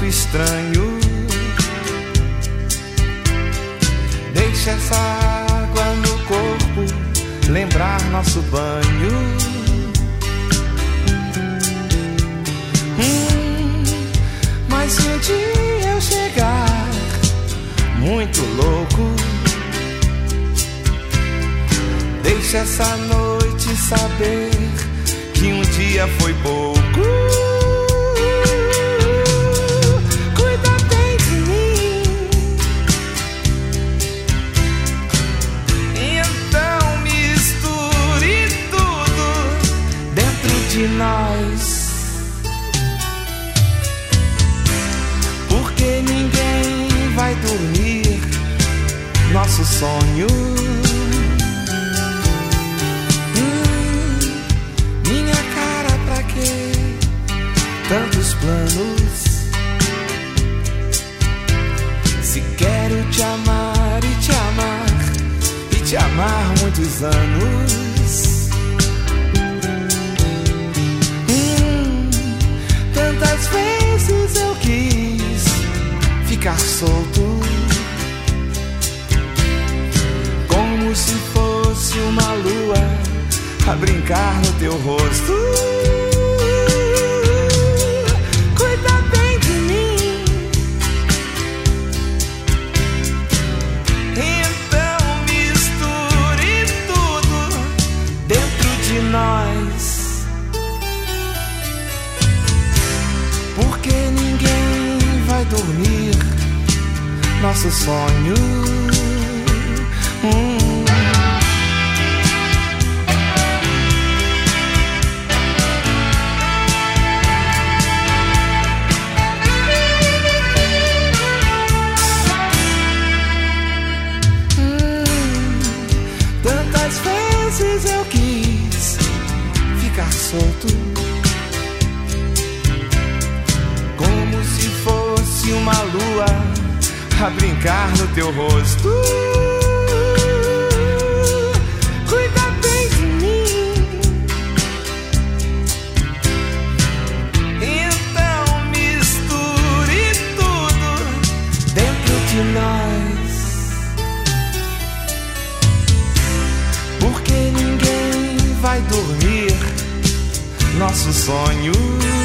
estranho. Deixa essa água no corpo lembrar nosso banho. Mas se um dia eu chegar muito louco, deixa essa noite saber que um dia foi pouco. Cuida bem de mim, então misture tudo dentro de nós, porque ninguém vai dormir nosso sonho. Minha cara, pra quê tantos planos? Se quero te amar e te amar e te amar muitos anos. Tantas vezes eu quis ficar solto, como se fosse uma lua a brincar no teu rosto. Cuida bem de mim, então misture tudo dentro de nós, porque ninguém vai dormir nosso sonho. Tantas vezes eu quis ficar solto, como se fosse uma lua a brincar no teu rosto. Cuida bem de mim, então misture tudo dentro de nós, porque ninguém vai dormir nosso sonho.